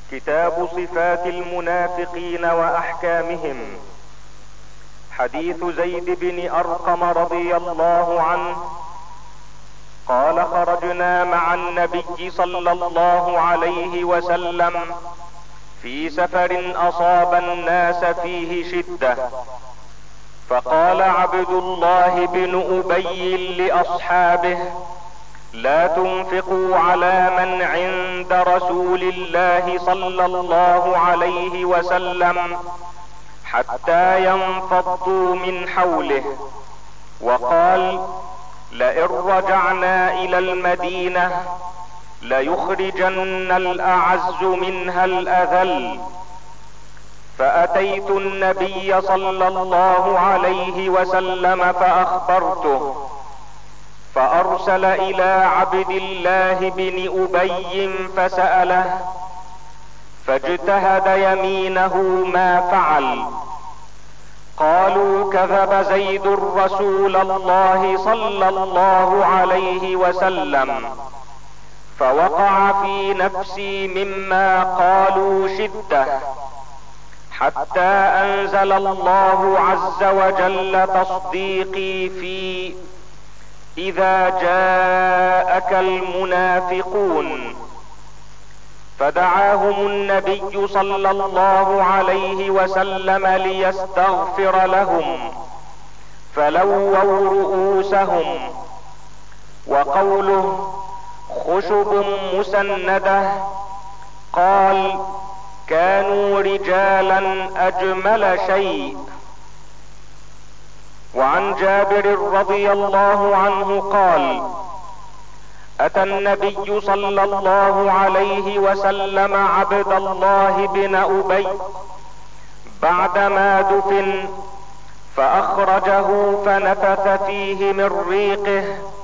كتاب صفات المنافقين واحكامهم. حديث زيد بن ارقم رضي الله عنه قال: خرجنا مع النبي صلى الله عليه وسلم في سفر اصاب الناس فيه شدة، فقال عبد الله بن ابي لاصحابه: لا تنفقوا على من عند رسول الله صلى الله عليه وسلم حتى ينفضوا من حوله. وقال: لئن رجعنا الى المدينة ليخرجن الاعز منها الاذل. فاتيت النبي صلى الله عليه وسلم فاخبرته، فارسل الى عبد الله بن ابي فسأله، فاجتهد يمينه ما فعل. قالوا: كذب زيد رسول الله صلى الله عليه وسلم. فوقع في نفسي مما قالوا شدة، حتى انزل الله عز وجل تصديقي في: اذا جاءك المنافقون. فدعاهم النبي صلى الله عليه وسلم ليستغفر لهم، فلووا رؤوسهم. وقوله خشب مسندة، قال: كانوا رجالا اجمل شيء. وعن جابر رضي الله عنه قال: اتى النبي صلى الله عليه وسلم عبد الله بن ابي بعدما دفن، فاخرجه فنفث فيه من ريقه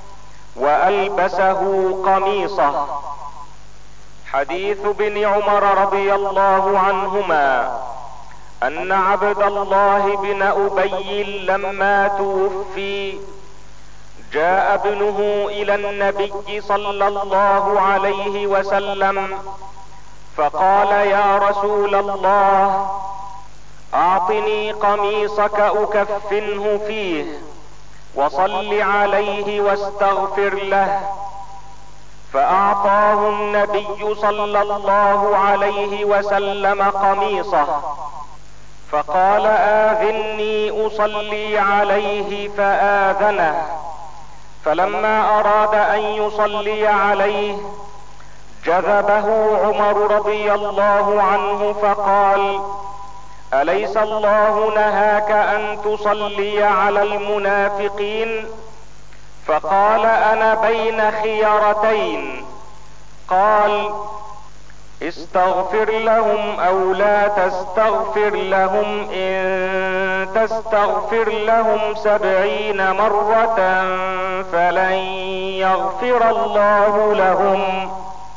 والبسه قميصه. حديث ابن عمر رضي الله عنهما ان عبد الله بن ابي لما توفي جاء ابنه الى النبي صلى الله عليه وسلم فقال: يا رسول الله، اعطني قميصك اكفنه فيه وصل عليه واستغفر له. فاعطاه النبي صلى الله عليه وسلم قميصه، فقال: آذني اصلي عليه، فآذنه. فلما اراد ان يصلي عليه جذبه عمر رضي الله عنه فقال: اليس الله نهاك ان تصلي على المنافقين؟ فقال: انا بين خيارتين. قال: استغفر لهم او لا تستغفر لهم، ان تستغفر لهم 70 مرة فلن يغفر الله لهم.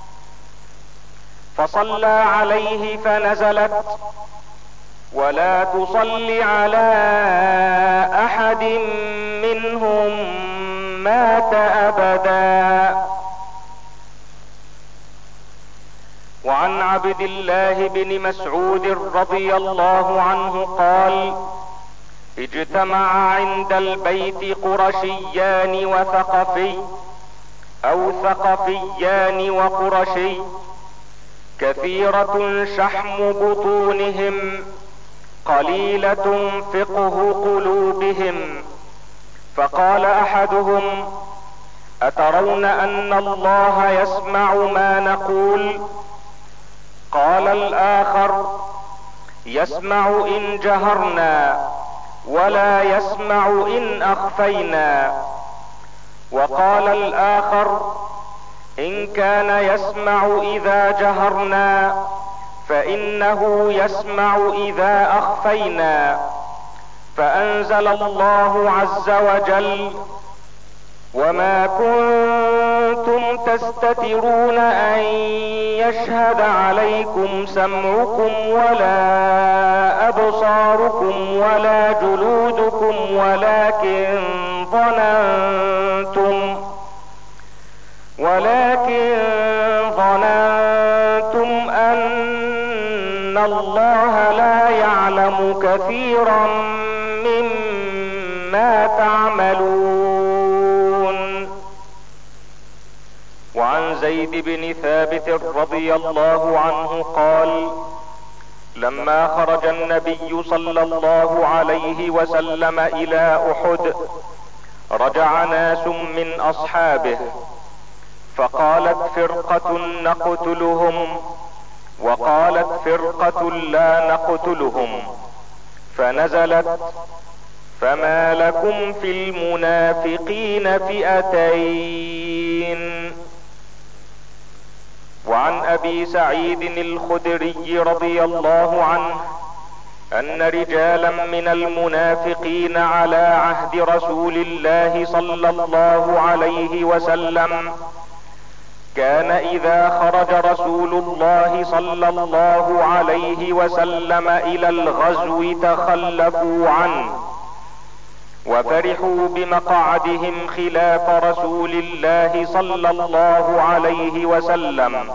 فصلى عليه فنزلت: ولا تصل على احد منهم مات ابدا. وعن عبد الله بن مسعود رضي الله عنه قال: اجتمع عند البيت قرشيان وثقفي، او ثقفيان وقرشي، كثيرة شحم بطونهم قليلة فقه قلوبهم. فقال احدهم: اترون ان الله يسمع ما نقول؟ قال الاخر: يسمع ان جهرنا ولا يسمع ان اخفينا. وقال الاخر: ان كان يسمع اذا جهرنا فانه يسمع اذا اخفينا. فانزل الله عز وجل: وما كنتم تستترون ان يشهد عليكم سمعكم ولا ابصاركم ولا جلودكم ولكن ظننتم ان ان الله لا يعلم كثيرا مما تعملون. وعن زيد بن ثابت رضي الله عنه قال: لما خرج النبي صلى الله عليه وسلم الى احد رجع ناس من اصحابه، فقالت فرقة نقتلهم وقالت فرقة لا نقتلهم، فنزلت: فما لكم في المنافقين فئتين. وعن ابي سعيد الخدري رضي الله عنه ان رجالا من المنافقين على عهد رسول الله صلى الله عليه وسلم كان اذا خرج رسول الله صلى الله عليه وسلم الى الغزو تخلفوا عنه وفرحوا بمقعدهم خلاف رسول الله صلى الله عليه وسلم،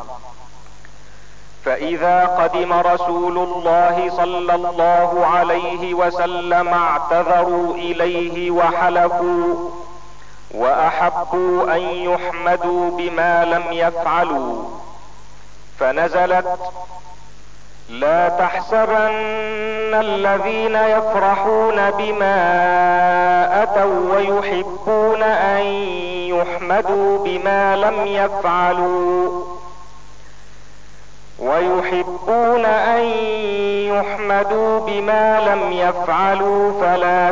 فاذا قدم رسول الله صلى الله عليه وسلم اعتذروا اليه وحلفوا واحبوا ان يحمدوا بما لم يفعلوا، فنزلت: لا تحسبن الذين يفرحون بما اتوا ويحبون ان يحمدوا بما لم يفعلوا فلا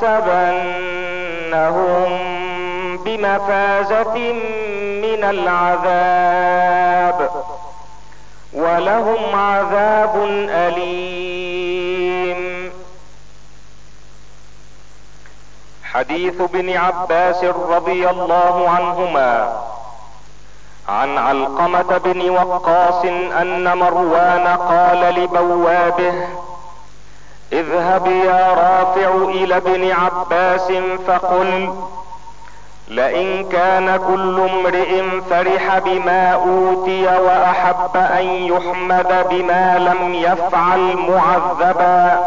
تحسبنهم بمفازة من العذاب ولهم عذاب أليم. حديث ابن عباس رضي الله عنهما عن علقمة بن وقاص ان مروان قال لبوابه: اذهب يا رافع الى ابن عباس فقل: لئن كان كل امرئ فرح بما اوتي واحب ان يحمد بما لم يفعل معذبا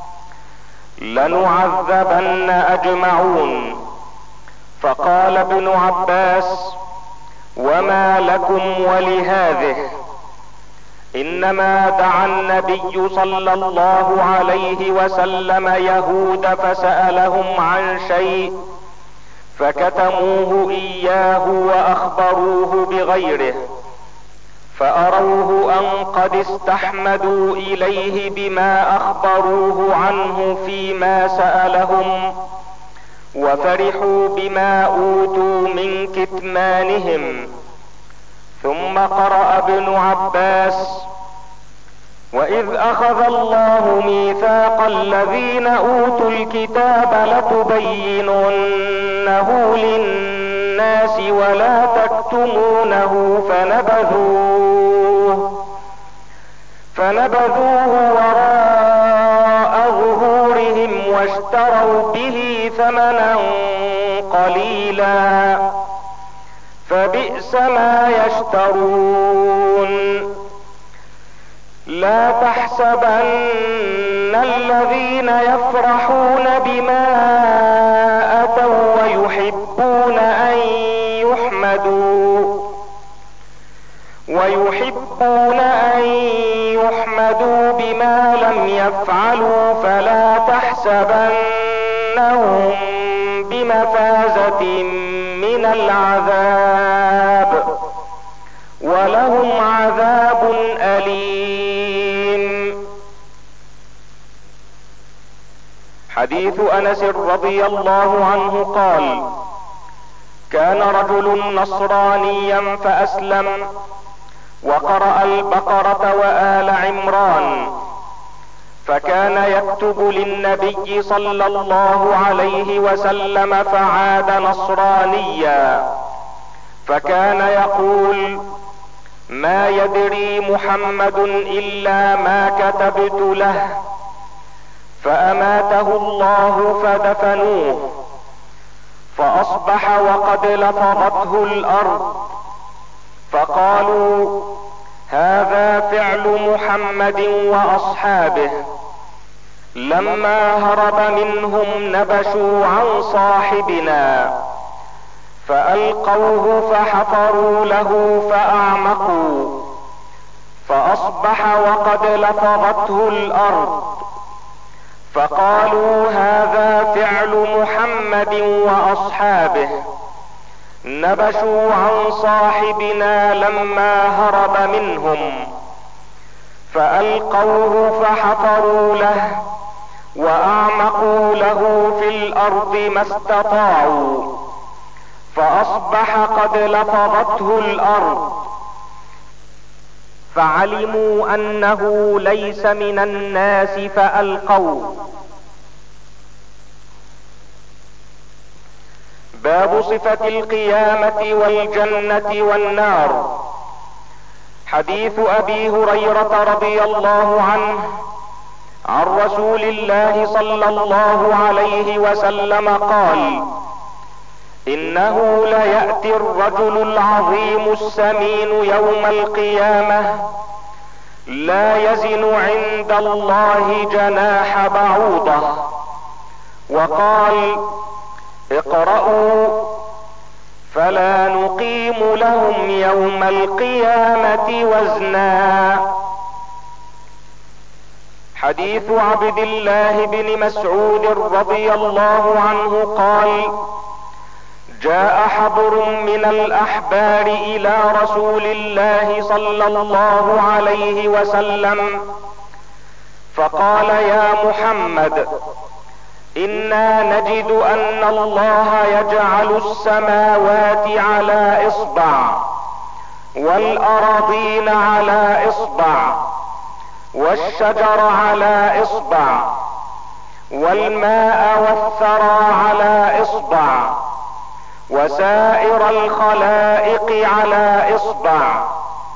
لنعذبن اجمعون. فقال ابن عباس: وما لكم ولهذه؟ انما دعا النبي صلى الله عليه وسلم يهود فسألهم عن شيء فكتموه اياه واخبروه بغيره، فاروه ان قد استحمدوا اليه بما اخبروه عنه فيما سألهم، وفرحوا بما اوتوا من كتمانهم. ثم قرأ ابن عباس: واذ اخذ الله ميثاق الذين اوتوا الكتاب لتبيننه للناس ولا تكتمونه فنبذوه وراء ظهورهم واشتروا به ثمنا قليلا فبئس ما يشترون. لا تحسبن الذين يفرحون بما اتوا ويحبون ان يحمدوا بما لم يفعلوا فلا تحسبنهم بمفازة من العذاب ولهم عذاب أليم. حديث أنس رضي الله عنه قال: كان رجل نصرانيا فأسلم وقرأ البقرة وآل عمران، فكان يكتب للنبي صلى الله عليه وسلم فعاد نصرانيا، فكان يقول: ما يدري محمد الا ما كتبت له، فاماته الله فدفنوه، فاصبح وقد لفظته الارض، فقالوا: هذا فعل فعل محمد واصحابه. لما هرب منهم نبشوا عن صاحبنا فألقوه فحفروا له فأعمقوا، فأصبح وقد لفظته الأرض، فقالوا هذا فعل محمد وأصحابه، نبشوا عن صاحبنا لما هرب منهم، فألقوه فحفروا له وأعمقوا له في الأرض ما استطاعوا، فأصبح قد لفظته الأرض، فعلموا أنه ليس من الناس فألقوه. باب صفة القيامة والجنة والنار. حديث أبي هريرة رضي الله عنه عن رسول الله صلى الله عليه وسلم قال: إنه ليأتي الرجل العظيم السمين يوم القيامة لا يزن عند الله جناح بعوضة. وقال: اقرأوا فلا نقيم لهم يوم القيامة وزنا. حديث عبد الله بن مسعود رضي الله عنه قال: جاء حبر من الأحبار إلى رسول الله صلى الله عليه وسلم فقال: يا محمد، إنا نجد أن الله يجعل السماوات على إصبع، والأراضين على إصبع، والشجر على إصبع، والماء والثرى على إصبع، وسائر الخلائق على إصبع،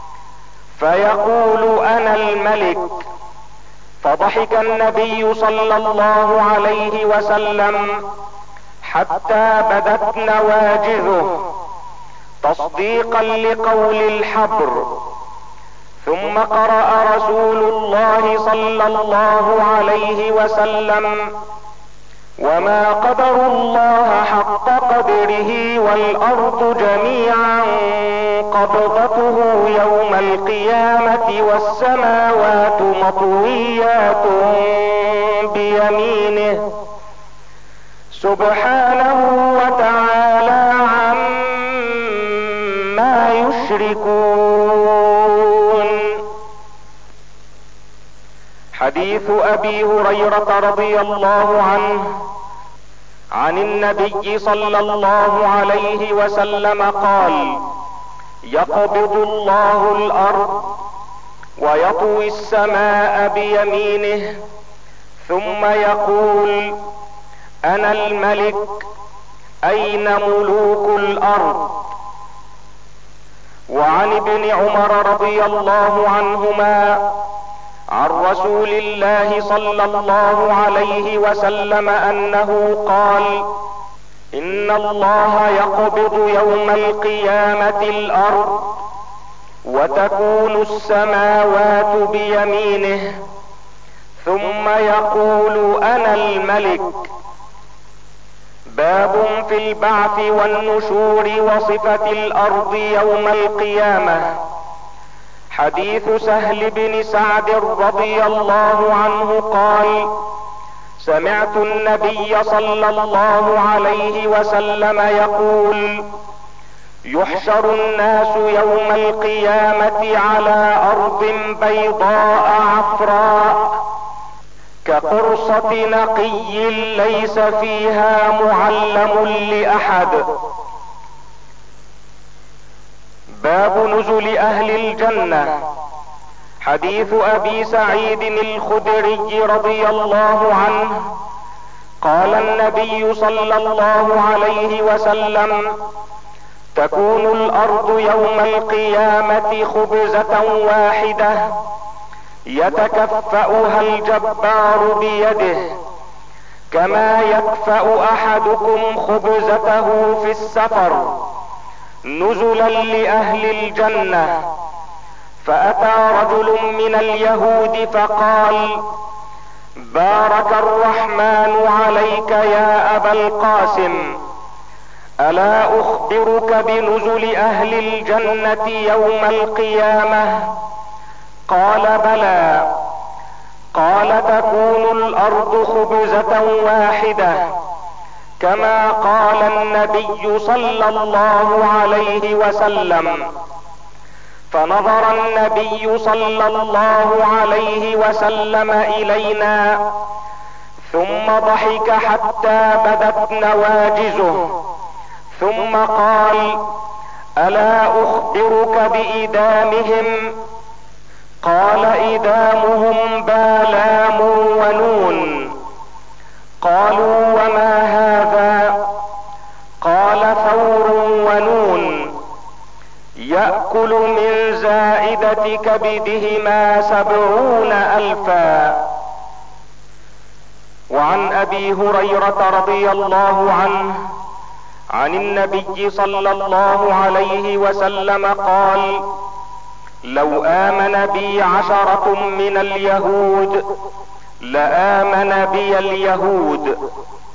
فيقول: أنا الملك. فضحك النبي صلى الله عليه وسلم حتى بدت نواجذه تصديقا لقول الحبر. ثم قرأ رسول الله صلى الله عليه وسلم: وما قدروا الله حق قدره والأرض جميعا قبضته يوم القيامة والسماوات مطويات بيمينه سبحانه وتعالى عما يشركون. حديث أبي هريرة رضي الله عنه عن النبي صلى الله عليه وسلم قال: يقبض الله الأرض ويطوي السماء بيمينه ثم يقول: أنا الملك، أين ملوك الأرض؟ وعن ابن عمر رضي الله عنهما عن رسول الله صلى الله عليه وسلم أنه قال: إن الله يقبض يوم القيامة الأرض وتكون السماوات بيمينه ثم يقول: أنا الملك. باب في البعث والنشور وصفة الأرض يوم القيامة. حديث سهل بن سعد رضي الله عنه قال: سمعت النبي صلى الله عليه وسلم يقول: يحشر الناس يوم القيامة على أرض بيضاء عفراء كقرصة نقي ليس فيها معلم لأحد. باب نزل أهل الجنة. حديث أبي سعيد الخدري رضي الله عنه قال النبي صلى الله عليه وسلم: تكون الأرض يوم القيامة خبزة واحدة يتكفأها الجبار بيده كما يكفأ أحدكم خبزته في السفر نزلا لأهل الجنة، فأتى رجل من اليهود فقال: بارك الرحمن عليك يا أبا القاسم، ألا أخبرك بنزل أهل الجنة يوم القيامة؟ قال: بلى. قال: تكون الأرض خبزة واحدة كما قال النبي صلى الله عليه وسلم. فنظر النبي صلى الله عليه وسلم إلينا ثم ضحك حتى بدت نواجزه، ثم قال: ألا أخبرك بإدامهم؟ قال: إدامهم بالام ونون. قالوا: وما هذا؟ قال: ثور ونون، يأكل من زائدة كبدهما 70,000. وعن أبي هريرة رضي الله عنه عن النبي صلى الله عليه وسلم قال: لو آمن بي 10 من اليهود لآمن بي اليهود.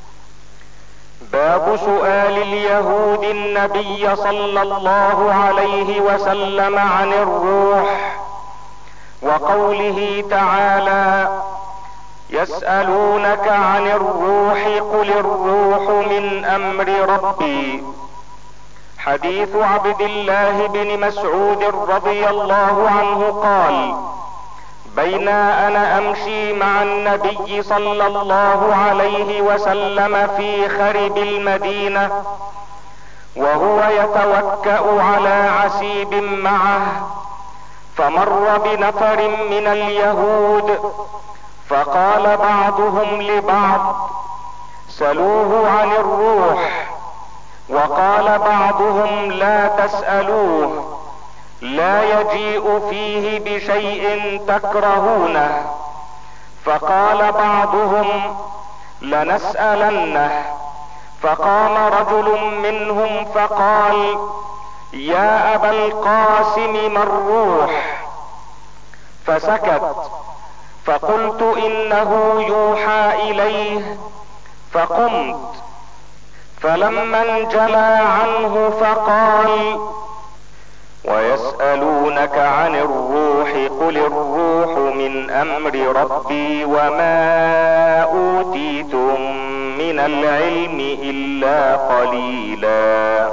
باب سؤال اليهود النبي صلى الله عليه وسلم عن الروح، وقوله تعالى: يسألونك عن الروح قل الروح من أمر ربي. حديث عبد الله بن مسعود رضي الله عنه قال: بينا أنا أمشي مع النبي صلى الله عليه وسلم في خرب المدينة وهو يتوكأ على عسيب معه، فمر بنفر من اليهود، فقال بعضهم لبعض: سلوه عن الروح. وقال بعضهم: لا تسألوه، لا يجيء فيه بشيء تكرهونه. فقال بعضهم: لنسألنه. فقام رجل منهم فقال: يا أبا القاسم ما الروح؟ فسكت، فقلت: إنه يوحى إليه. فقمت، فلما انجلى عنه فقال: ويسألونك عن الروح قل الروح من أمر ربي وما أوتيتم من العلم إلا قليلا.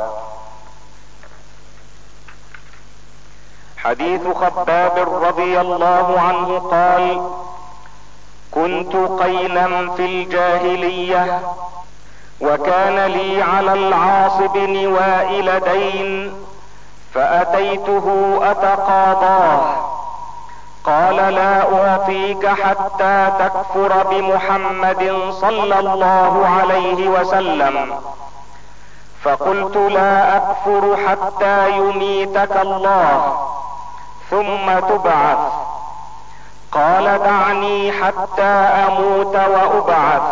حديث خباب رضي الله عنه قال: كنت قينا في الجاهلية، وكان لي على العاص بن وائل دين، فأتيته أتقاضاه. قال: لا أعطيك حتى تكفر بمحمد صلى الله عليه وسلم. فقلت: لا أكفر حتى يميتك الله ثم تبعث. قال: دعني حتى أموت وأبعث،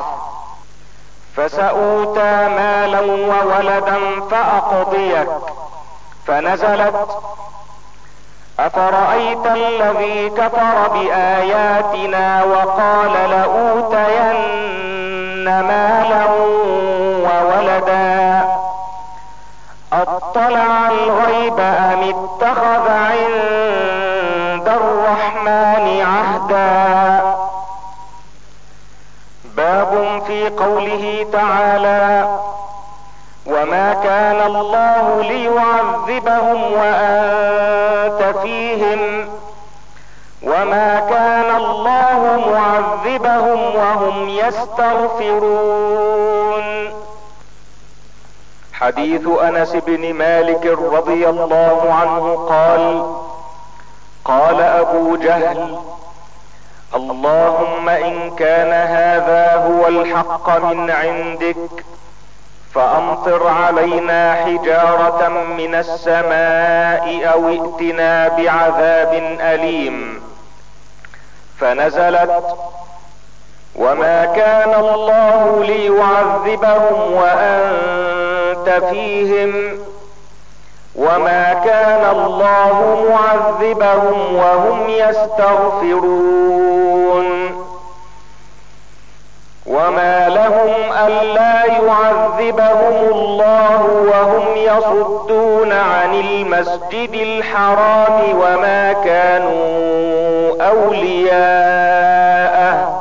فسأوتى مالا وولدا فأقضيك. فنزلت: أفرأيت الذي كفر بآياتنا وقال لأوتين مالا وولدا، أطلع الغيب أم اتخذ عند الرحمن عهدا؟ باب في قوله تعالى: وما كان الله ليعذبهم وأنت فيهم وما كان الله معذبهم وهم يستغفرون. حديث أنس بن مالك رضي الله عنه قال: قال أبو جهل: اللهم إن كان هذا هو الحق من عندك فأمطر علينا حجارة من السماء أو ائتنا بعذاب أليم. فنزلت: وما كان الله ليعذبهم وأنت فيهم وما كان الله معذبهم وهم يستغفرون. وما لهم ألا يعذبهم الله وهم يصدون عن المسجد الحرام وما كانوا أولياءه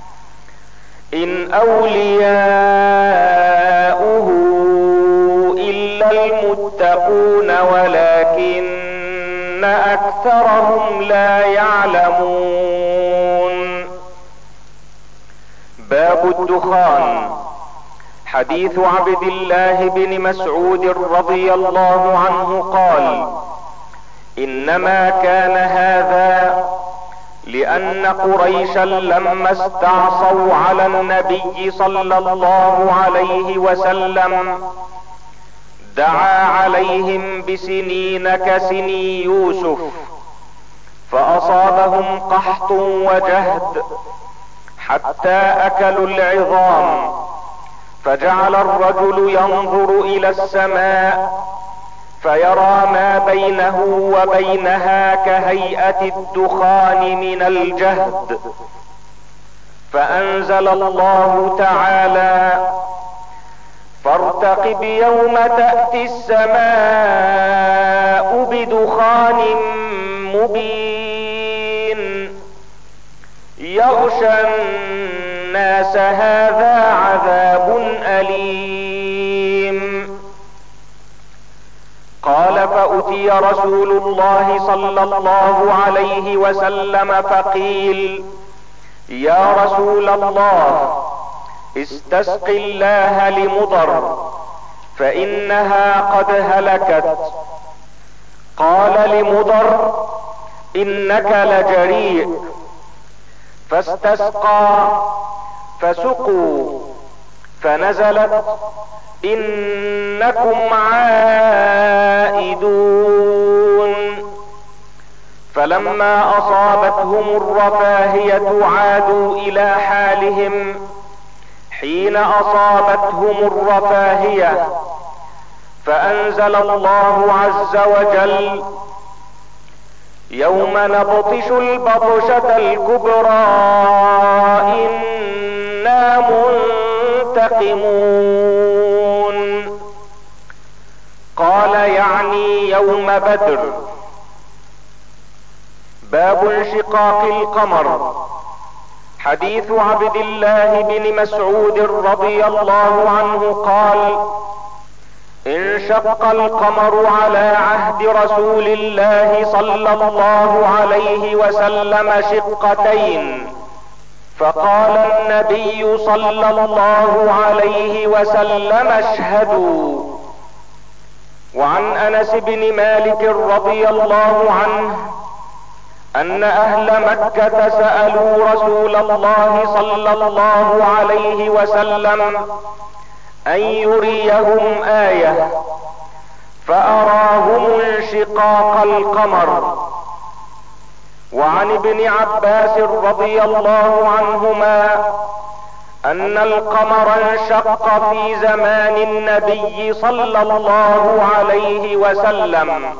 إن أولياؤه إلا المتقون ولكن أكثرهم لا يعلمون. باب الدخان. حديث عبد الله بن مسعود رضي الله عنه قال: انما كان هذا لان قريشا لما استعصوا على النبي صلى الله عليه وسلم دعا عليهم بسنين كسني يوسف، فاصابهم قحط وجهد حتى اكلوا العظام، فجعل الرجل ينظر الى السماء فيرى ما بينه وبينها كهيئة الدخان من الجهد، فانزل الله تعالى: فارتقب يوم تأتي السماء بدخان مبين يغشى الناس هذا عذاب أليم. قال: فأتي رسول الله صلى الله عليه وسلم فقيل: يا رسول الله، استسق الله لمضر فإنها قد هلكت. قال لمضر: إنك لجريء. فاستسقى فسقوا، فنزلت: إنكم عائدون. فلما أصابتهم الرفاهية عادوا إلى حالهم حين أصابتهم الرفاهية، فأنزل الله عز وجل: يوم نبطش البطشة الكبرى إنا منتقمون. قال: يعني يوم بدر. باب انشقاق القمر. حديث عبد الله بن مسعود رضي الله عنه قال: انشق القمر على عهد رسول الله صلى الله عليه وسلم شقتين، فقال النبي صلى الله عليه وسلم: اشهدوا. وعن انس بن مالك رضي الله عنه ان اهل مكة سألوا رسول الله صلى الله عليه وسلم ان يريهم آية، فاراهم انشقاق القمر. وعن ابن عباس رضي الله عنهما ان القمر انشق في زمان النبي صلى الله عليه وسلم.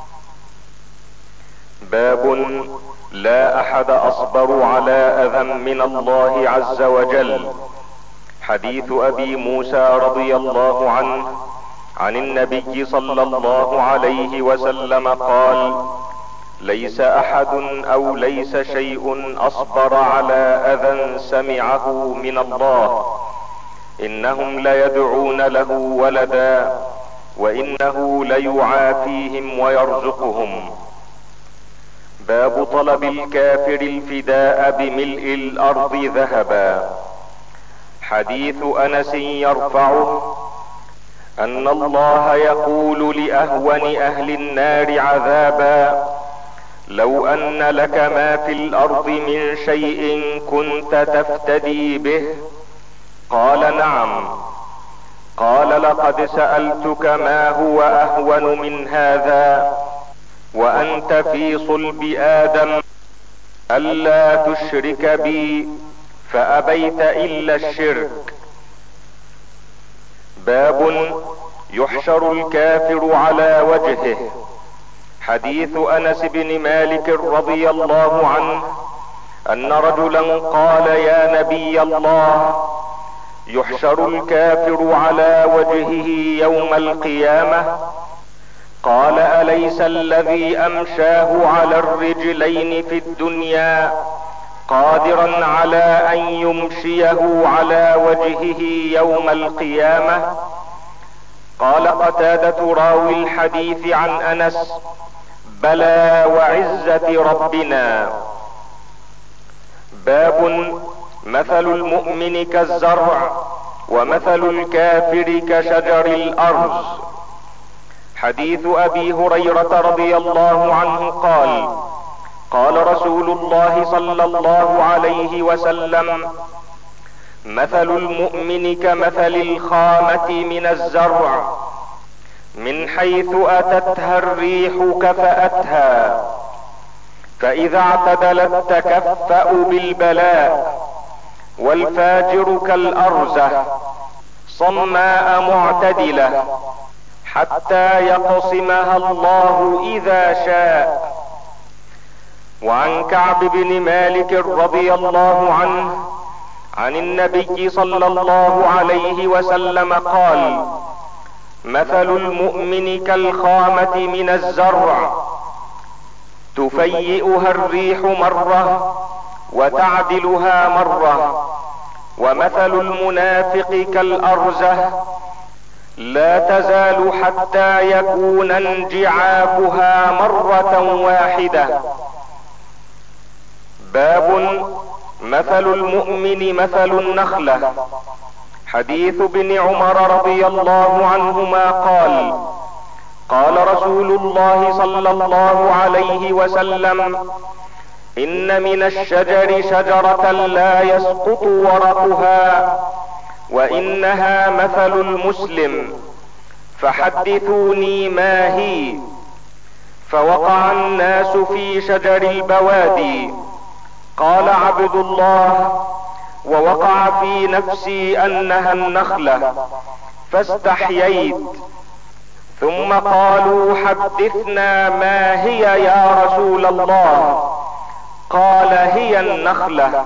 باب لا احد اصبر على اذى من الله عز وجل. حديث ابي موسى رضي الله عنه عن النبي صلى الله عليه وسلم قال: ليس احد او ليس شيء اصبر على اذى سمعه من الله، انهم ليدعون له ولدا وانه ليعافيهم ويرزقهم. باب طلب الكافر الفداء بملء الارض ذهبا. حديث انس يرفعه ان الله يقول لاهون اهل النار عذابا: لو ان لك ما في الارض من شيء كنت تفتدي به؟ قال: نعم. قال: لقد سألتك ما هو اهون من هذا وانت في صلب ادم الا تشرك بي، فابيت الا الشرك. باب يحشر الكافر على وجهه. حديث انس بن مالك رضي الله عنه ان رجلا قال: يا نبي الله، يحشر الكافر على وجهه يوم القيامة؟ قال: أليس الذي أمشاه على الرجلين في الدنيا قادرا على أن يمشيه على وجهه يوم القيامة؟ قال قتادة راوي الحديث عن أنس: بلى وعزة ربنا. باب مثل المؤمن كالزرع ومثل الكافر كشجر الأرز. حديث أبي هريرة رضي الله عنه قال: قال رسول الله صلى الله عليه وسلم: مثل المؤمن كمثل الخامة من الزرع، من حيث أتتها الريح كفأتها، فإذا اعتدلت تكفأ بالبلاء. والفاجر كالأرزة، صماء معتدلة، حتى يقسمها الله إذا شاء. وعن كعب بن مالك رضي الله عنه عن النبي صلى الله عليه وسلم قال: مثل المؤمن كالخامة من الزرع، تفيئها الريح مرة وتعدلها مرة. ومثل المنافق كالأرزة، لا تزال حتى يكون انجعافها مرة واحدة. باب مثل المؤمن مثل النخلة. حديث ابن عمر رضي الله عنهما قال: قال رسول الله صلى الله عليه وسلم: إن من الشجر شجرة لا يسقط ورقها، وإنها مثل المسلم، فحدثوني ما هي. فوقع الناس في شجر البوادي. قال عبد الله: ووقع في نفسي أنها النخلة، فاستحييت. ثم قالوا: حدثنا ما هي يا رسول الله؟ قال: هي النخلة.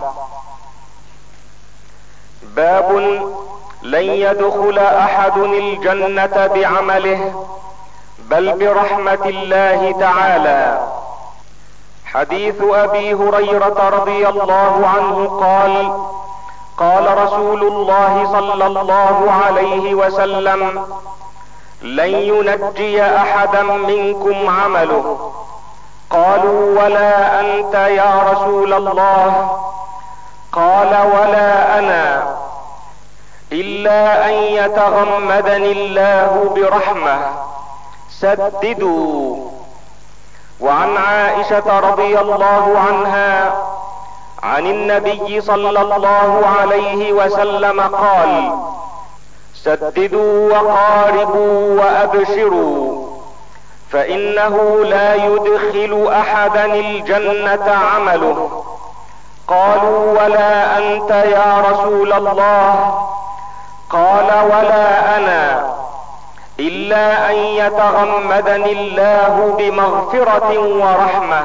باب لن يدخل أحد الجنة بعمله، بل برحمة الله تعالى. حديث أبي هريرة رضي الله عنه قال: قال رسول الله صلى الله عليه وسلم: لن ينجي أحدا منكم عمله. قالوا: ولا أنت يا رسول الله؟ قال: ولا أنا، إلا أن يتغمدني الله برحمة. سددوا. وعن عائشة رضي الله عنها عن النبي صلى الله عليه وسلم قال: سددوا وقاربوا وأبشروا، فإنه لا يدخل أحدا الجنة عمله. قالوا: ولا أنت يا رسول الله؟ قال: ولا أنا، إلا أن يتغمدني الله بمغفرة ورحمة.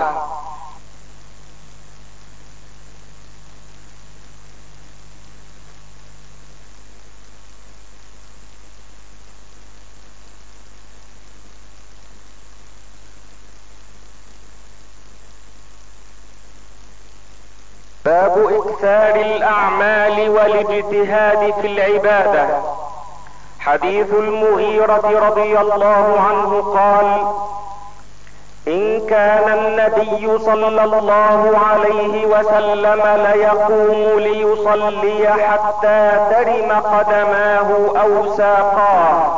باب إكثار الأعمال والاجتهاد في العبادة. حديث المغيرة رضي الله عنه قال: إن كان النبي صلى الله عليه وسلم ليقوم ليصلي حتى ترم قدماه أو ساقاه،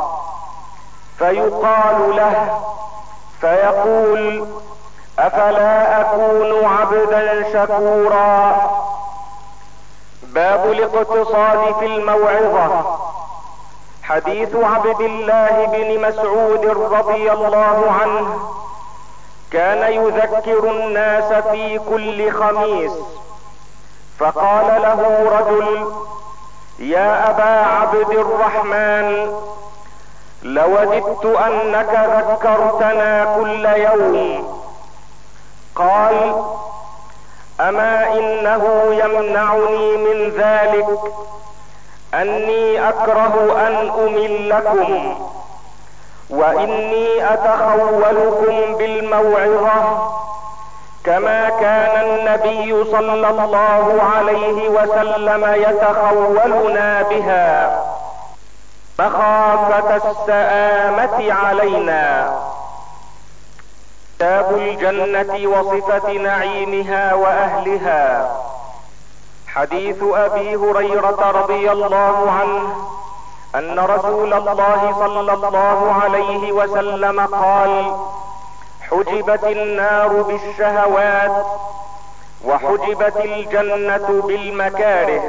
فيقال له فيقول: أفلا أكون عبدا شكورا. باب الاقتصاد في الموعظة. حديث عبد الله بن مسعود رضي الله عنه: كان يذكر الناس في كل خميس، فقال له رجل: يا أبا عبد الرحمن، لوددت انك ذكرتنا كل يوم. قال: اما انه يمنعني من ذلك اني اكره ان املكم، واني اتخولكم بالموعظة كما كان النبي صلى الله عليه وسلم يتخولنا بها مخافة السآمة علينا. كتاب الجنة وصفة نعيمها واهلها. حديث ابي هريرة رضي الله عنه ان رسول الله صلى الله عليه وسلم قال: حجبت النار بالشهوات وحجبت الجنة بالمكاره.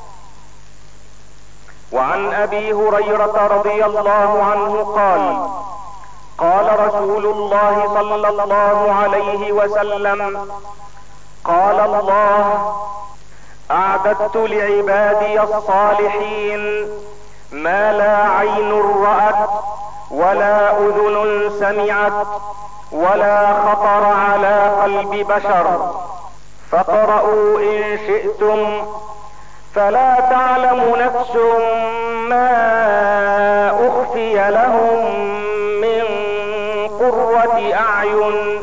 وعن ابي هريرة رضي الله عنه قال: قال رسول الله صلى الله عليه وسلم: قال الله: اعددت لعبادي الصالحين ما لا عين رأت ولا اذن سمعت ولا خطر على قلب بشر، فاقرؤوا ان شئتم، فلا تعلم نفس ما اخفي لهم من قرة اعين.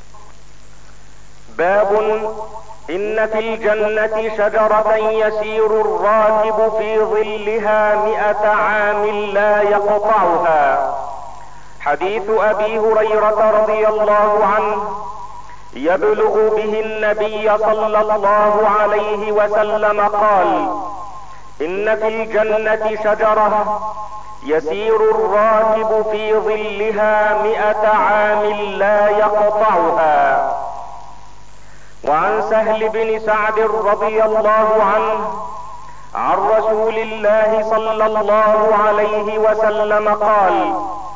باب: ان في الجنة شجرة يسير الراكب في ظلها 100 عام لا يقطعها. حديث ابي هريرة رضي الله عنه يبلغ به النبي صلى الله عليه وسلم قال: ان في الجنة شجرة يسير الراكب في ظلها 100 عام لا يقطعها. وعن سهل بن سعد رضي الله عنه عن رسول الله صلى الله عليه وسلم قال: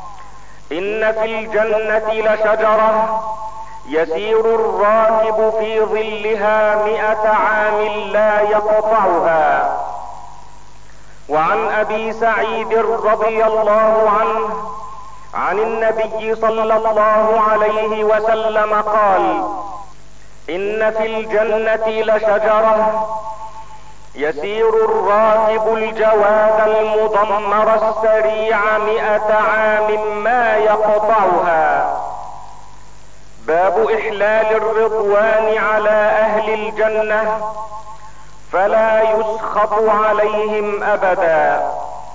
ان في الجنة لشجرة يسير الراكب في ظلها 100 عام لا يقطعها. وعن ابي سعيد رضي الله عنه عن النبي صلى الله عليه وسلم قال: ان في الجنة لشجرة يسير الراكب الجواد المضمر السريع 100 عام ما يقطعها. باب احلال الرضوان على اهل الجنة فلا يسخط عليهم ابدا.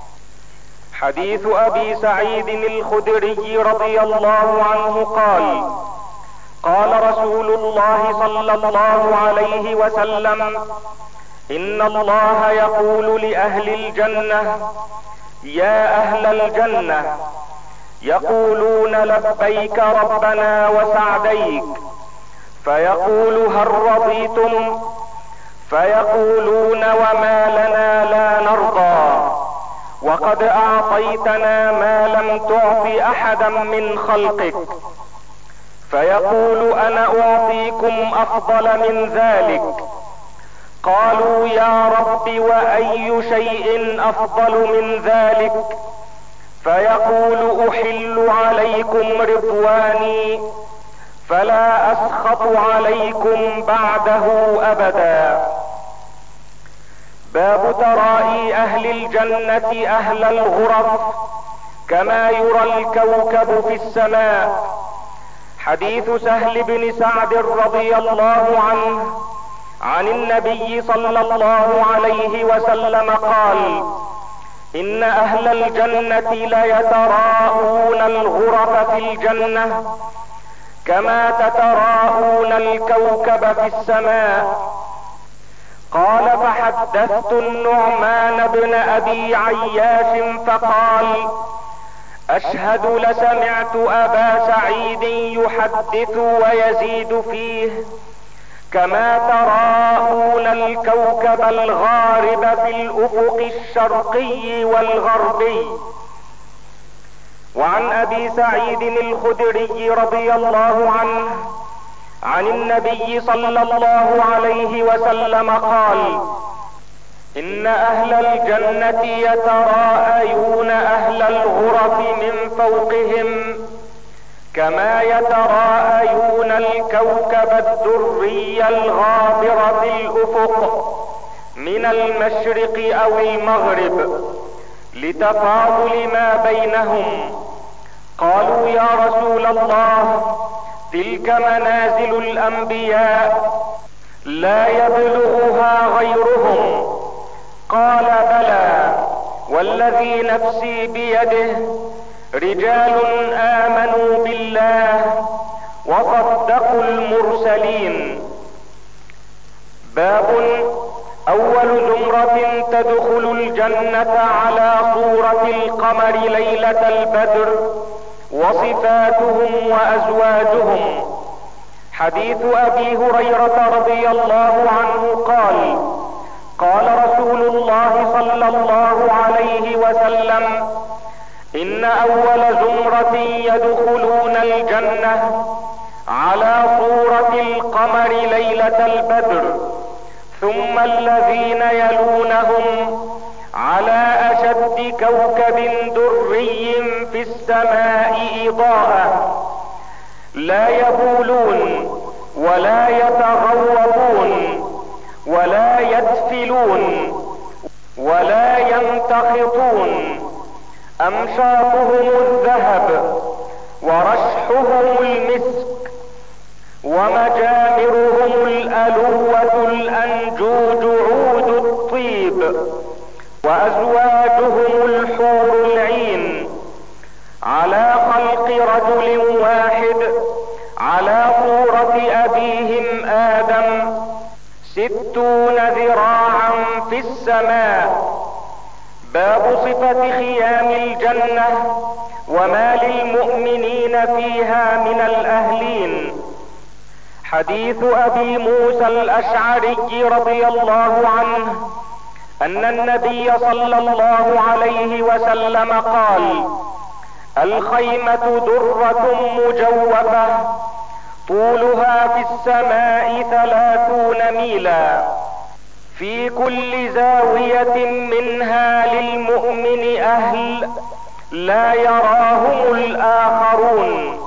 حديث ابي سعيد الخدري رضي الله عنه قال: قال رسول الله صلى الله عليه وسلم: ان الله يقول لاهل الجنة: يا اهل الجنة، يقولون لبيك ربنا وسعديك، فيقول: هل رضيتم؟ فيقولون: وما لنا لا نرضى، وقد اعطيتنا ما لم تعط احدا من خلقك. فيقول: انا اعطيكم افضل من ذلك. قالوا: يا رب واي شيء افضل من ذلك؟ فيقول: احل عليكم رضواني فلا اسخط عليكم بعده ابدا. باب ترائي اهل الجنة اهل الغرف كما يرى الكوكب في السماء. حديث سهل بن سعد رضي الله عنه عن النبي صلى الله عليه وسلم قال: ان اهل الجنة ليتراءون الغرف في الجنة كما تتراءون الكوكب في السماء. قال: فحدثت النعمان بن ابي عياش فقال: اشهد لسمعت ابا سعيد يحدث ويزيد فيه: كما تراءون الكوكب الغارب في الافق الشرقي والغربي. وعن ابي سعيد الخدري رضي الله عنه عن النبي صلى الله عليه وسلم قال: ان اهل الجنة يتراءون اهل الغرف من فوقهم كما يتراءون الكوكب الدري الغابر في الافق من المشرق او المغرب لتفاضل ما بينهم. قالوا يا رسول الله تلك منازل الانبياء لا يبلغها غيرهم. قال بلى والذي نفسي بيده رجال امنوا بالله وصدقوا المرسلين. باب اول زمرة تدخل الجنة على صورة القمر ليلة البدر وصفاتهم وازواجهم. حديث ابي هريرة رضي الله عنه قال قال رسول الله صلى الله عليه وسلم ان اول زمرة يدخلون الجنة على صورة القمر ليلة البدر ثم الذين يلونهم على اشد كوكب دري في السماء اضاءة لا يبولون ولا يتغوطون ولا يدفلون ولا يمتخطون امشاطهم الذهب ورشحهم المسك ومجامرهم الالوة الانجوج عود الطيب وازواجهم الحور العين على خلق رجل واحد على صورة ابيهم ادم 60 ذراعا في السماء. باب صفة خيام الجنة وما للمؤمنين فيها من الاهلين. حديث ابي موسى الاشعري رضي الله عنه ان النبي صلى الله عليه وسلم قال الخيمة درة مجوفة طولها في السماء 30 ميلا في كل زاوية منها للمؤمن اهل لا يراهم الاخرون.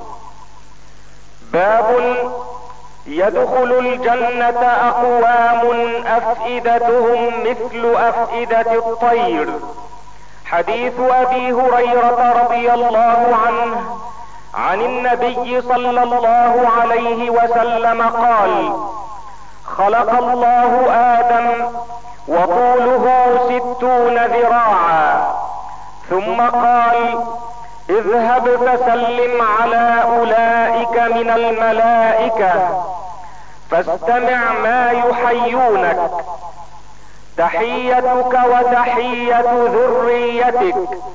باب يدخل الجنة اقوام افئدتهم مثل افئدة الطير. حديث ابي هريرة رضي الله عنه عن النبي صلى الله عليه وسلم قال خلق الله ادم وطوله 60 ذراعا ثم قال اذهب فسلم على اولئك من الملائكة فاستمع ما يحيونك تحيتك وتحية ذريتك.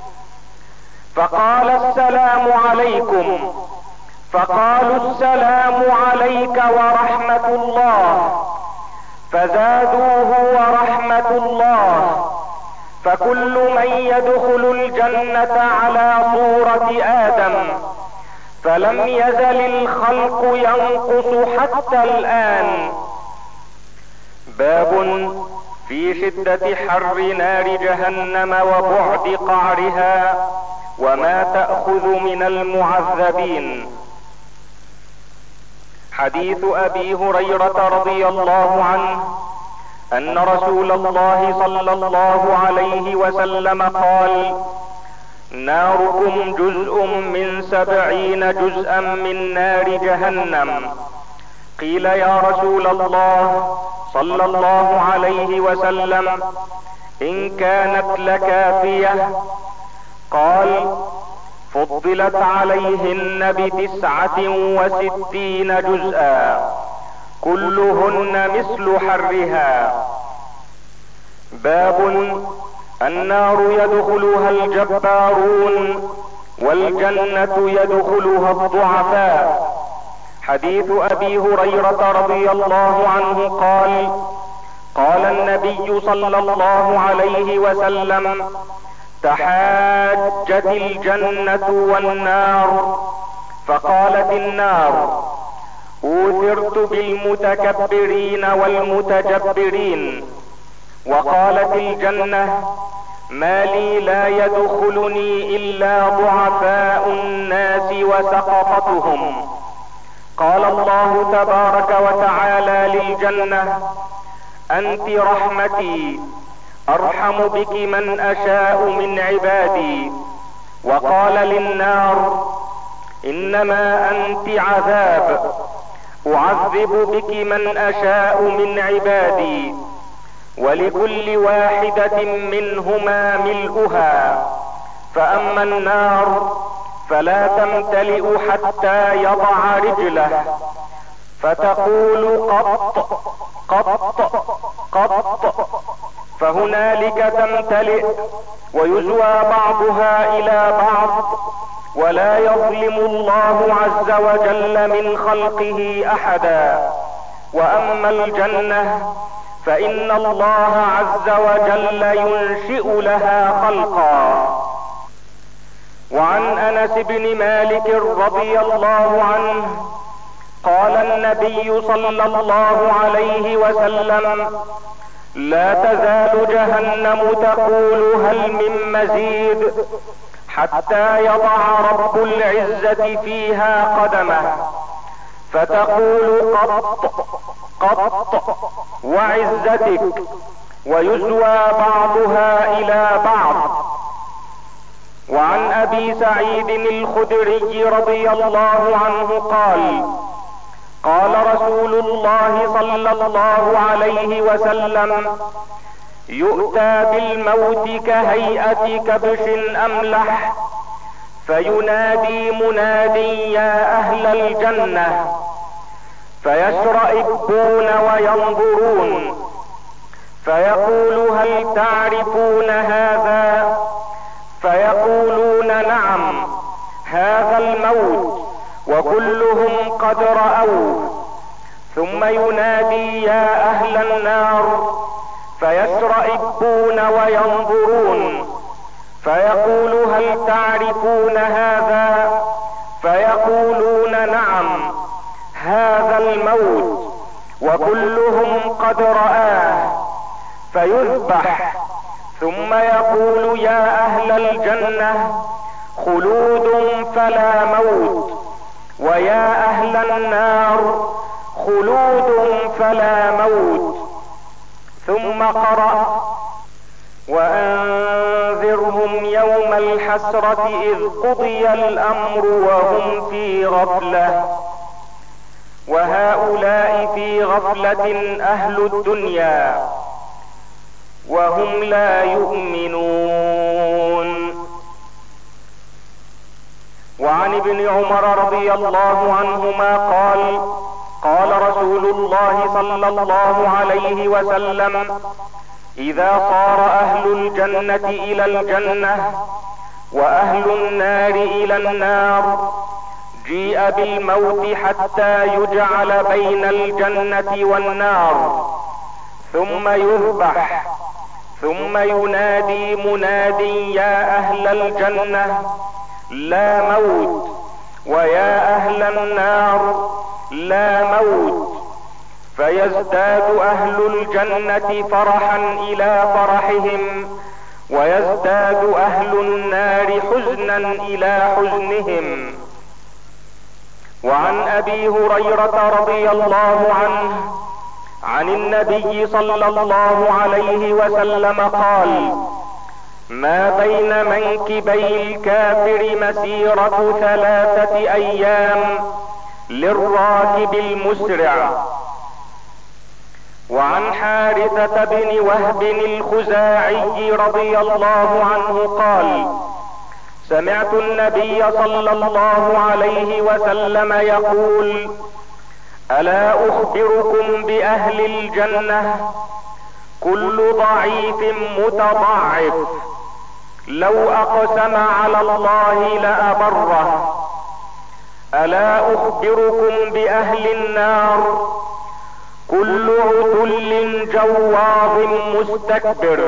فقال السلام عليكم فقالوا السلام عليك ورحمة الله فزادوه ورحمة الله. فكل من يدخل الجنة على صورة آدم فلم يزل الخلق ينقص حتى الآن. باب في شدة حر نار جهنم وبعد قعرها وما تأخذ من المعذبين. حديث ابي هريرة رضي الله عنه ان رسول الله صلى الله عليه وسلم قال ناركم جزء من 70 جزءا من نار جهنم. قيل يا رسول الله صلى الله عليه وسلم ان كانت لكافية؟ قال فضلت عليهن ب69 جزءا كلهن مثل حرها. باب النار يدخلها الجبارون والجنة يدخلها الضعفاء. حديث ابي هريرة رضي الله عنه قال قال النبي صلى الله عليه وسلم تحاجت الجنة والنار. فقالت النار اوثرت بالمتكبرين والمتجبرين وقالت الجنة: ما لي لا يدخلني الا ضعفاء الناس وسقطتهم. قال الله تبارك وتعالى للجنة: انت رحمتي ارحم بك من اشاء من عبادي. وقال للنار: انما انت عذاب اعذب بك من اشاء من عبادي، ولكل واحدة منهما ملؤها، فاما النار فلا تمتلئ حتى يضع رجله، فتقول قط قط قط، فهنالك تمتلئ ويزوى بعضها الى بعض، ولا يظلم الله عز وجل من خلقه احدا. واما الجنة فان الله عز وجل ينشئ لها خلقا. وعن انس بن مالك رضي الله عنه قال النبي صلى الله عليه وسلم: لا تزال جهنم تقول هل من مزيد، حتى يضع رب العزة فيها قدمه، فتقول قط قط وعزتك، ويزوى بعضها الى بعض. وعن ابي سعيد الخدري رضي الله عنه قال: قال رسول الله صلى الله عليه وسلم: يؤتى بالموت كهيئة كبش املح، فينادي مناد: يا اهل الجنة، فيشرئبون وينظرون، فيقول: هل تعرفون هذا؟ فيقولون: نعم، هذا الموت، وكلهم قد رأوه. ثم ينادي: يا اهل النار، فيشرئبون وينظرون، فيقول: هل تعرفون هذا؟ فيقولون: نعم، هذا الموت، وكلهم قد رآه. فيذبح، ثم يقول: يا اهل الجنة، خلود فلا موت، ويا اهل النار، خلود فلا موت. ثم قرأ: وانذرهم يوم الحسرة اذ قضي الامر وهم في غفلة. وهؤلاء في غفلة اهل الدنيا وهم لا يؤمنون. وعن ابن عمر رضي الله عنهما قال: قال رسول الله صلى الله عليه وسلم: اذا صار اهل الجنة الى الجنة واهل النار الى النار، جيء بالموت حتى يجعل بين الجنة والنار، ثم يذبح، ثم ينادي مناد: يا اهل الجنة، لا موت، ويا اهل النار، لا موت. فيزداد اهل الجنة فرحا الى فرحهم، ويزداد اهل النار حزنا الى حزنهم. وعن ابي هريرة رضي الله عنه عن النبي صلى الله عليه وسلم قال: ما بين منكبي الكافر مسيرة 3 ايام للراكب المسرع. وعن حارثة بن وهب الخزاعي رضي الله عنه قال: سمعت النبي صلى الله عليه وسلم يقول: الا اخبركم باهل الجنة، كل ضعيف متضعف لو اقسم على الله لابره. الا اخبركم باهل النار، كل عتل جواظ مستكبر.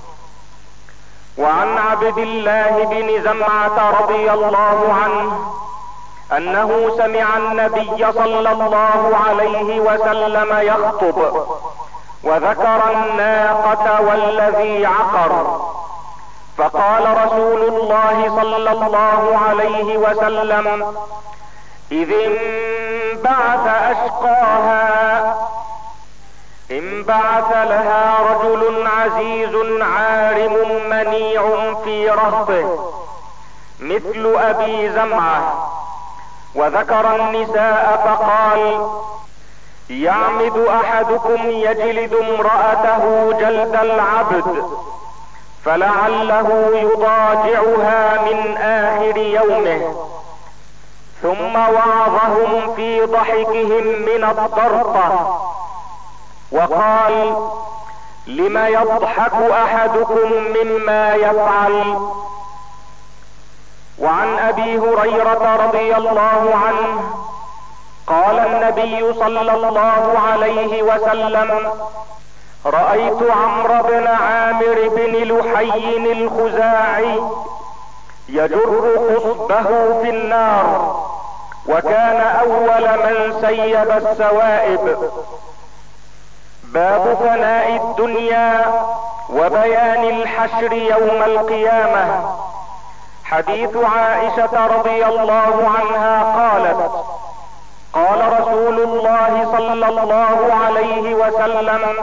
وعن عبد الله بن زمعة رضي الله عنه انه سمع النبي صلى الله عليه وسلم يخطب، وذكر الناقة والذي عقر، فقال رسول الله صلى الله عليه وسلم: إذ انبعث أشقاها، انبعث لها رجل عزيز عارم منيع في رهطه مثل أبي زمعة. وذكر النساء فقال: يعمد أحدكم يجلد امرأته جلد العبد، فلعله يضاجعها من آخر يومه. ثم وعظهم في ضحكهم من الضرطة، وقال: لم يضحك أحدكم مما يفعل. وعن أبي هريرة رضي الله عنه قال النبي صلى الله عليه وسلم: رأيت عمرو بن عامر بن لحي الخزاعي يجر خصبه في النار، وكان أول من سيب السوائب. باب فناء الدنيا وبيان الحشر يوم القيامة. حديث عائشة رضي الله عنها قالت: قال رسول الله صلى الله عليه وسلم: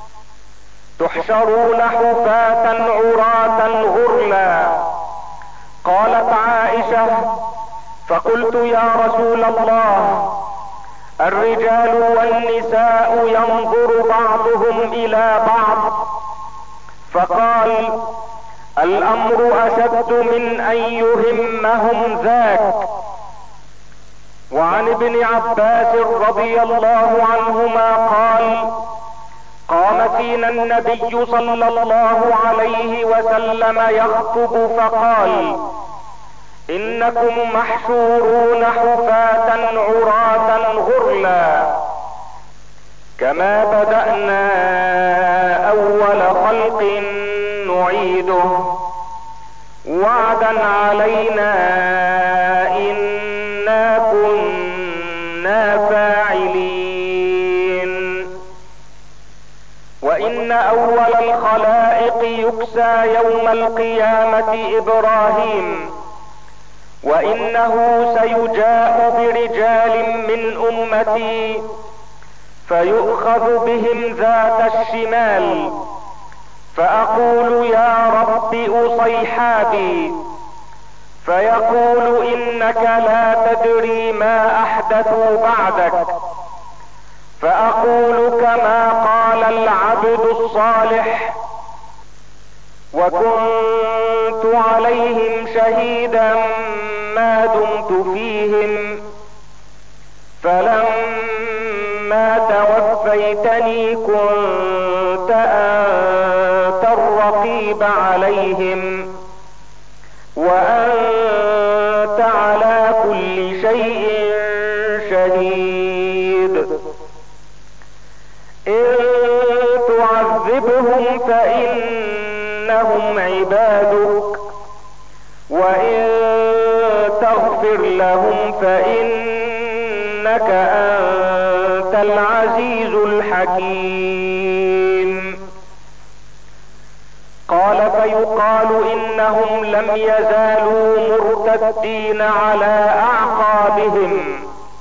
تحشرون حفاة عراة غرلا. قالت عائشة: فقلت يا رسول الله، الرجال والنساء ينظر بعضهم إلى بعض؟ فقال: الأمر أشد من أن يهمهم ذاك. وعن ابن عباس رضي الله عنهما قال: قام فينا النبي صلى الله عليه وسلم يخطب فقال: إنكم محشورون حفاة عراة غرلا، كما بدأنا أول خلق نعيده، وعدا علينا إنا كنا فاعلين. وإن أول الخلائق يكسى يوم القيامة إبراهيم، وإنه سيجاء برجال من أمتي فيؤخذ بهم ذات الشمال، فأقول يا رب أصيحابي، فيقول إنك لا تدري ما أحدثوا بعدك، فأقول كما قال العبد الصالح: وكنت عليهم شهيدا ما دمت فيهم، فلما توفيتني كنت أنت الرقيب عليهم، وأنت على كل شيء شهيد. إن تعذبهم فإنهم عبادك، وإن تغفر لهم فإنك أنت العزيز الحكيم. قال: فيقال إنهم لم يزالوا مرتدين على أعقابهم.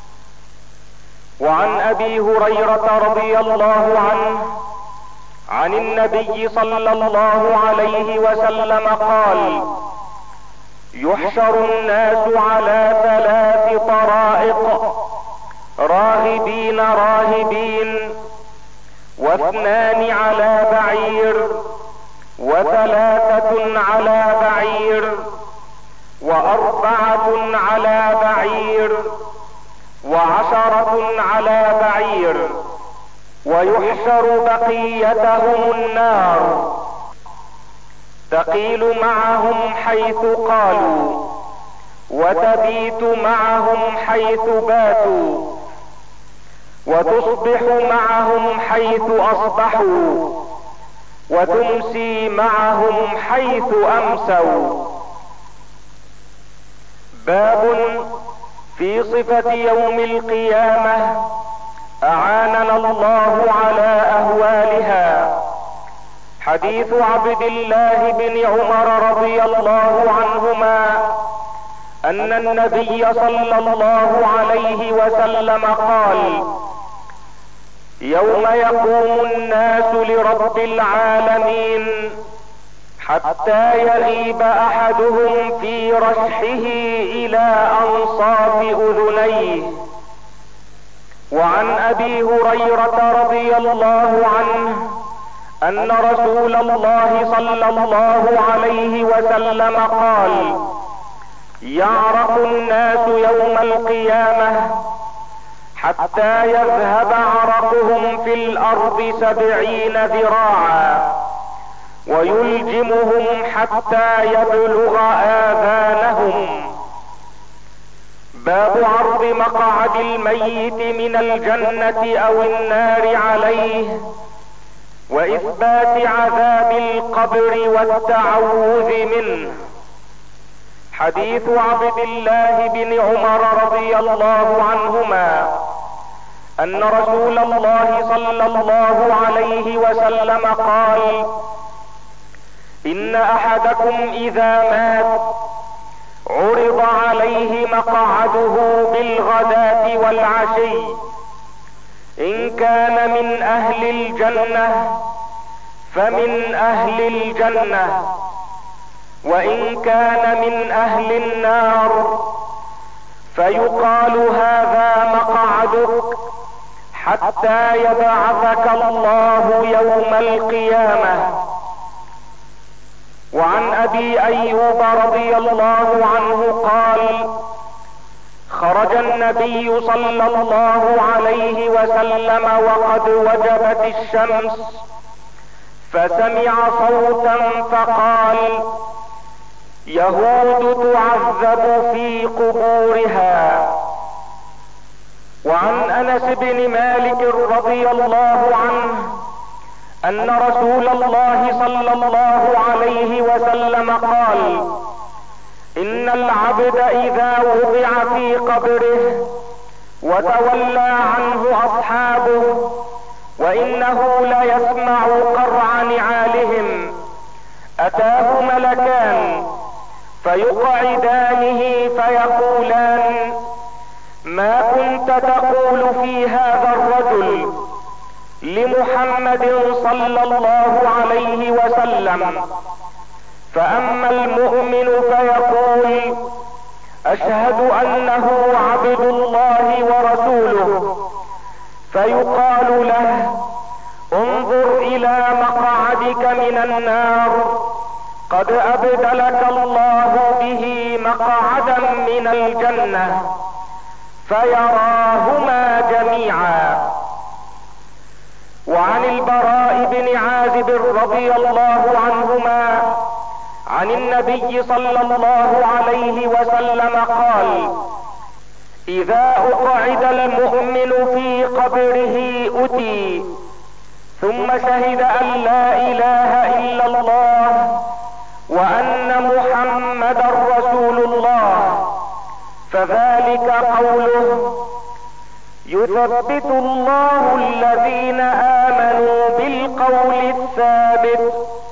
وعن أبي هريرة رضي الله عنه عن النبي صلى الله عليه وسلم قال: يحشر الناس على 3 طرائق: راهبين راهبين، 2 على بعير، 3 على بعير، 4 على بعير، 10 على بعير، ويحشر بقيتهم النار، تقيل معهم حيث قالوا، وتبيت معهم حيث باتوا، وتصبح معهم حيث أصبحوا، وتمسي معهم حيث أمسوا. باب في صفة يوم القيامة، أعاننا الله على أهوالها. حديث عبد الله بن عمر رضي الله عنهما ان النبي صلى الله عليه وسلم قال: يوم يقوم الناس لرب العالمين حتى يغيب احدهم في رشحه الى انصاف اذنيه. وعن ابي هريرة رضي الله عنه ان رسول الله صلى الله عليه وسلم قال: يعرق الناس يوم القيامة حتى يذهب عرقهم في الارض 70 ذراعا ويلجمهم حتى يبلغ آذانهم. باب عرض مقعد الميت من الجنة او النار عليه، واثبات عذاب القبر والتعوذ منه. حديث عبد الله بن عمر رضي الله عنهما ان رسول الله صلى الله عليه وسلم قال: ان احدكم اذا مات عرض عليه مقعده بالغداة والعشي، ان كان من اهل الجنة فمن اهل الجنة، وان كان من اهل النار فيقال: هذا مقعدك حتى يبعثك الله يوم القيامة. وعن ابي ايوب رضي الله عنه قال: خرج النبي صلى الله عليه وسلم وقد وجبت الشمس، فسمع صوتا فقال: يهود تعذب في قبورها. وعن انس بن مالك رضي الله عنه ان رسول الله صلى الله عليه وسلم قال: ان العبد اذا وضع في قبره وتولى عنه اصحابه وانه ليسمع قرع نعالهم اتاه ملكان فيقعدانه فيقولان: ما كنت تقول في هذا الرجل لمحمد صلى الله عليه وسلم؟ فاما المؤمن فيقول: اشهد انه عبد الله ورسوله، فيقال له: انظر الى مقعدك من النار، قد ابدلك الله به مقعدا من الجنة، فيراهما جميعا. وعن البراء بن عازب رضي الله عنهما عن النبي صلى الله عليه وسلم قال: اذا اقعد المؤمن في قبره اتي ثم شهد ان لا اله الا الله وان محمدا رسول الله، فذلك قوله: يثبت الله الذين آمنوا بالقول الثابت.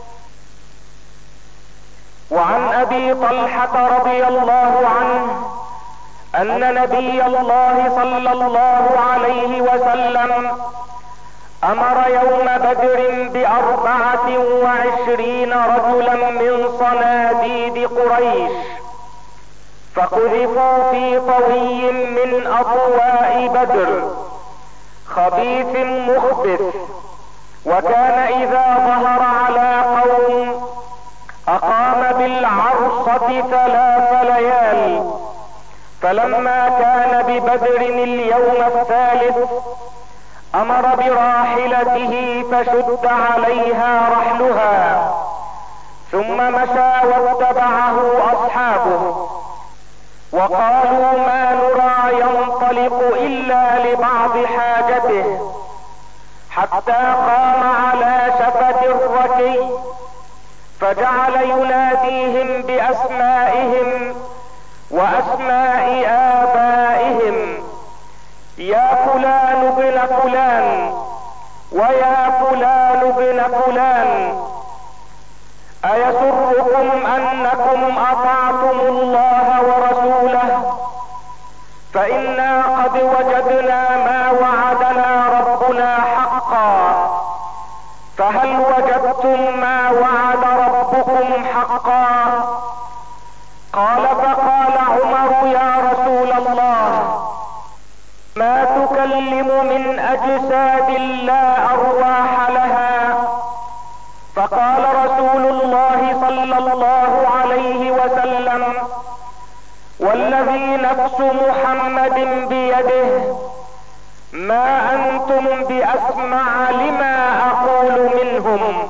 وعن ابي طلحة رضي الله عنه ان نبي الله صلى الله عليه وسلم امر يوم بدر ب24 رجلا من صناديد قريش، فقذفوا في طوي من اطواء بدر خبيث مخبث، وكان اذا ظهر على قوم اقام بالعرصة 3 ليال. فلما كان ببدر اليوم الثالث امر براحلته فشد عليها رحلها، ثم مشى واتبعه اصحابه، وقالوا: ما نرى ينطلق الا لبعض حاجته، حتى قام على شفة الركي فجعل يناديهم باسمائهم واسماء ابائهم: يا فلان ابن فلان ويا فلان ابن فلان، ايسركم انكم اطعتم الله ورسوله فانا قد وجدنا ما وعدنا ربنا حقا، فهل وجدتم ما وعد ربكم حقا؟ قال فقال عمر يا رسول الله ما تكلم من اجساد لا ارواح لها؟ فقال رسول الله صلى الله عليه وسلم والذي نفس محمد بيده ما انتم باسمع لما اقول منهم.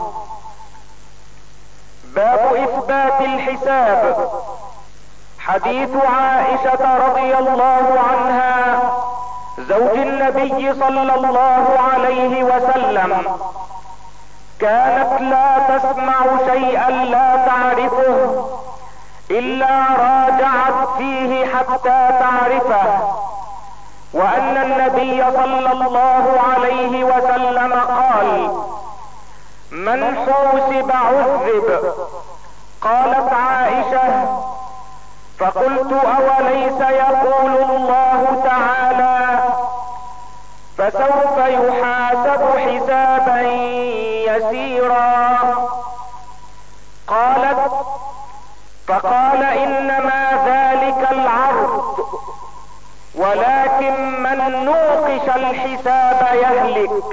باب اثبات الحساب. حديث عائشة رضي الله عنها زوج النبي صلى الله عليه وسلم كانت لا تسمع شيئا لا تعرفه الا راجعت فيه حتى تعرفه، وان النبي صلى الله عليه وسلم قال من حوسب عذب. قالت عائشة فقلت اوليس يقول الله تعالى فسوف يحاسب حسابا يسيرا؟ قالت فقال انما ذلك العرض ولكن من نوقش الحساب يهلك.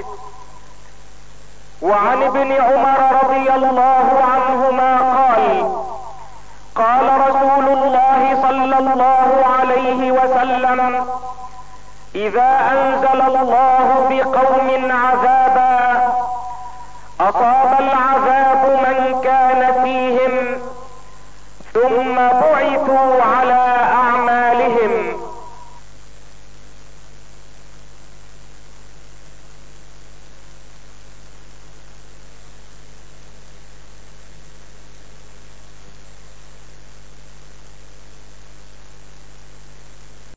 وعن ابن عمر رضي الله عنهما قال قال رسول الله صلى الله عليه وسلم اذا انزل الله بقوم عذابا